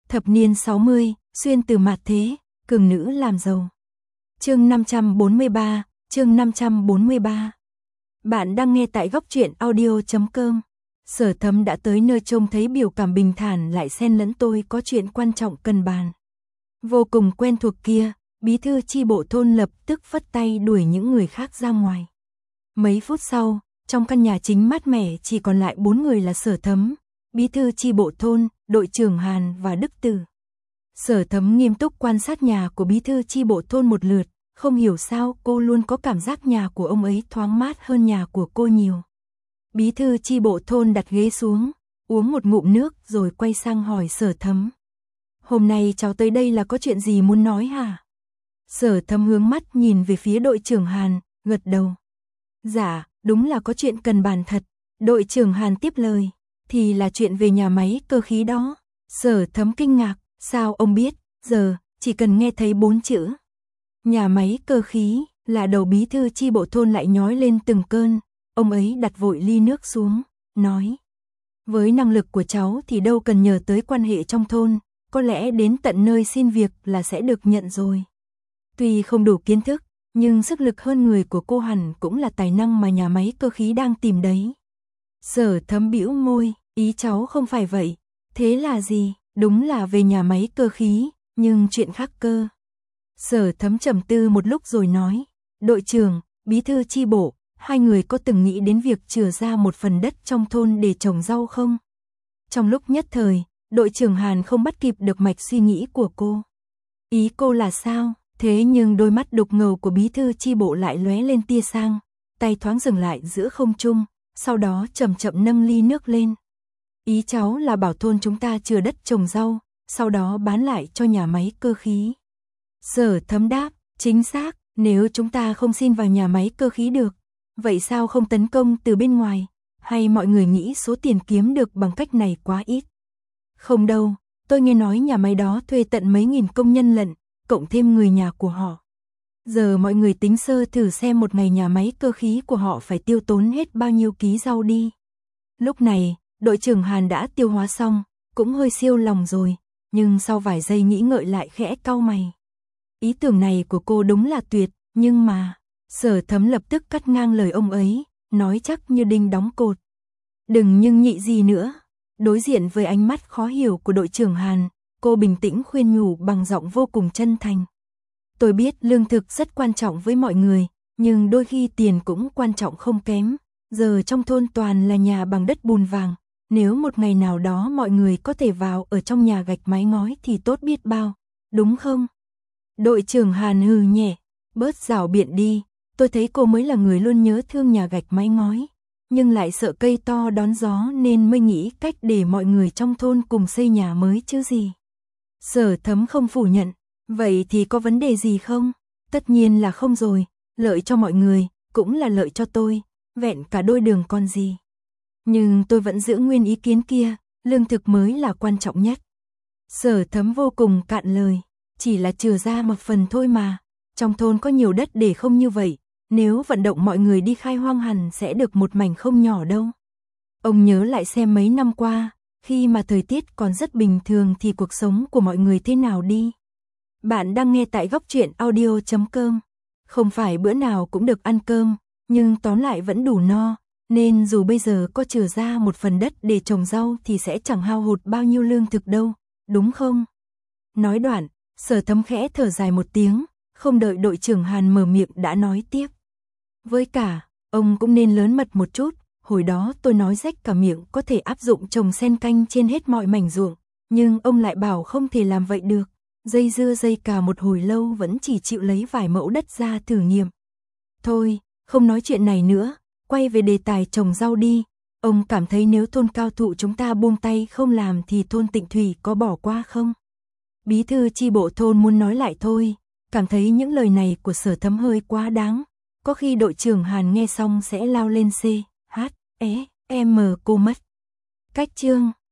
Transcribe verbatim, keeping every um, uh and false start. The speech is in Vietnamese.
Thập niên sáu mươi, xuyên từ mạt thế, cường nữ làm giàu. Chương năm trăm bốn mươi ba, chương năm trăm bốn mươi ba. Bạn đang nghe tại góc truyện audio chấm com. Sở Thấm đã tới nơi trông thấy biểu cảm bình thản lại xen lẫn tôi có chuyện quan trọng cần bàn. Vô cùng quen thuộc kia, bí thư chi bộ thôn lập tức phất tay đuổi những người khác ra ngoài. Mấy phút sau, trong căn nhà chính mát mẻ chỉ còn lại bốn người là Sở Thấm, bí thư chi bộ thôn, đội trưởng Hàn và Đức Tử. Sở Thấm nghiêm túc quan sát nhà của bí thư chi bộ thôn một lượt, không hiểu sao cô luôn có cảm giác nhà của ông ấy thoáng mát hơn nhà của cô nhiều. Bí thư chi bộ thôn đặt ghế xuống, uống một ngụm nước rồi quay sang hỏi Sở Thấm. Hôm nay cháu tới đây là có chuyện gì muốn nói hả? Sở Thấm hướng mắt nhìn về phía đội trưởng Hàn, gật đầu. Dạ, đúng là có chuyện cần bàn thật. Đội trưởng Hàn tiếp lời. Thì là chuyện về nhà máy cơ khí đó. Sở Thấm kinh ngạc, sao ông biết? Giờ, chỉ cần nghe thấy bốn chữ nhà máy cơ khí là đầu bí thư chi bộ thôn lại nhói lên từng cơn. Ông ấy đặt vội ly nước xuống, nói. Với năng lực của cháu thì đâu cần nhờ tới quan hệ trong thôn, có lẽ đến tận nơi xin việc là sẽ được nhận rồi. Tuy không đủ kiến thức, nhưng sức lực hơn người của cô hẳn cũng là tài năng mà nhà máy cơ khí đang tìm đấy. Sở Thấm bĩu môi, ý cháu không phải vậy. Thế là gì? Đúng là về nhà máy cơ khí, nhưng chuyện khác cơ. Sở Thấm trầm tư một lúc rồi nói, đội trưởng, bí thư chi bộ, hai người có từng nghĩ đến việc chừa ra một phần đất trong thôn để trồng rau không? Trong lúc nhất thời, đội trưởng Hàn không bắt kịp được mạch suy nghĩ của cô. Ý cô là sao? Thế nhưng đôi mắt đục ngầu của bí thư chi bộ lại lóe lên tia sang, tay thoáng dừng lại giữa không trung, sau đó chậm chậm nâng ly nước lên. Ý cháu là bảo thôn chúng ta chừa đất trồng rau, sau đó bán lại cho nhà máy cơ khí. Sở Thấm đáp, chính xác, nếu chúng ta không xin vào nhà máy cơ khí được, vậy sao không tấn công từ bên ngoài, hay mọi người nghĩ số tiền kiếm được bằng cách này quá ít? Không đâu, tôi nghe nói nhà máy đó thuê tận mấy nghìn công nhân lận, cộng thêm người nhà của họ. Giờ mọi người tính sơ thử xem một ngày nhà máy cơ khí của họ phải tiêu tốn hết bao nhiêu ký rau đi. Lúc này, đội trưởng Hàn đã tiêu hóa xong, cũng hơi siêu lòng rồi, nhưng sau vài giây nghĩ ngợi lại khẽ cau mày. Ý tưởng này của cô đúng là tuyệt, nhưng mà... Sở Thấm lập tức cắt ngang lời ông ấy, nói chắc như đinh đóng cột. Đừng nhưng nhị gì nữa. Đối diện với ánh mắt khó hiểu của đội trưởng Hàn, cô bình tĩnh khuyên nhủ bằng giọng vô cùng chân thành. Tôi biết lương thực rất quan trọng với mọi người, nhưng đôi khi tiền cũng quan trọng không kém. Giờ trong thôn toàn là nhà bằng đất bùn vàng, nếu một ngày nào đó mọi người có thể vào ở trong nhà gạch mái ngói thì tốt biết bao, đúng không? Đội trưởng Hàn hừ nhẹ, bớt rảo biện đi, tôi thấy cô mới là người luôn nhớ thương nhà gạch mái ngói, nhưng lại sợ cây to đón gió nên mới nghĩ cách để mọi người trong thôn cùng xây nhà mới chứ gì. Sở Thấm không phủ nhận, vậy thì có vấn đề gì không? Tất nhiên là không rồi, lợi cho mọi người, cũng là lợi cho tôi, vẹn cả đôi đường còn gì. Nhưng tôi vẫn giữ nguyên ý kiến kia, lương thực mới là quan trọng nhất. Sở Thấm vô cùng cạn lời, chỉ là chừa ra một phần thôi mà, trong thôn có nhiều đất để không như vậy, nếu vận động mọi người đi khai hoang hẳn sẽ được một mảnh không nhỏ đâu. Ông nhớ lại xem mấy năm qua, khi mà thời tiết còn rất bình thường thì cuộc sống của mọi người thế nào đi. Bạn đang nghe tại góc truyện audio chấm com. Không phải bữa nào cũng được ăn cơm, nhưng tóm lại vẫn đủ no, nên dù bây giờ có chừa ra một phần đất để trồng rau thì sẽ chẳng hao hụt bao nhiêu lương thực đâu, đúng không? Nói đoạn, Sở Thấm khẽ thở dài một tiếng, không đợi đội trưởng Hàn mở miệng đã nói tiếp. Với cả, ông cũng nên lớn mật một chút, hồi đó tôi nói rách cả miệng có thể áp dụng trồng sen canh trên hết mọi mảnh ruộng, nhưng ông lại bảo không thể làm vậy được, dây dưa dây cà một hồi lâu vẫn chỉ chịu lấy vài mẫu đất ra thử nghiệm. Thôi, không nói chuyện này nữa, quay về đề tài trồng rau đi, ông cảm thấy nếu thôn Cao Thụ chúng ta buông tay không làm thì thôn Tịnh Thủy có bỏ qua không? Bí thư chi bộ thôn muốn nói lại thôi, cảm thấy những lời này của Sở Thấm hơi quá đáng, có khi đội trưởng Hàn nghe xong sẽ lao lên C, H, E, M cô mất. Cách chương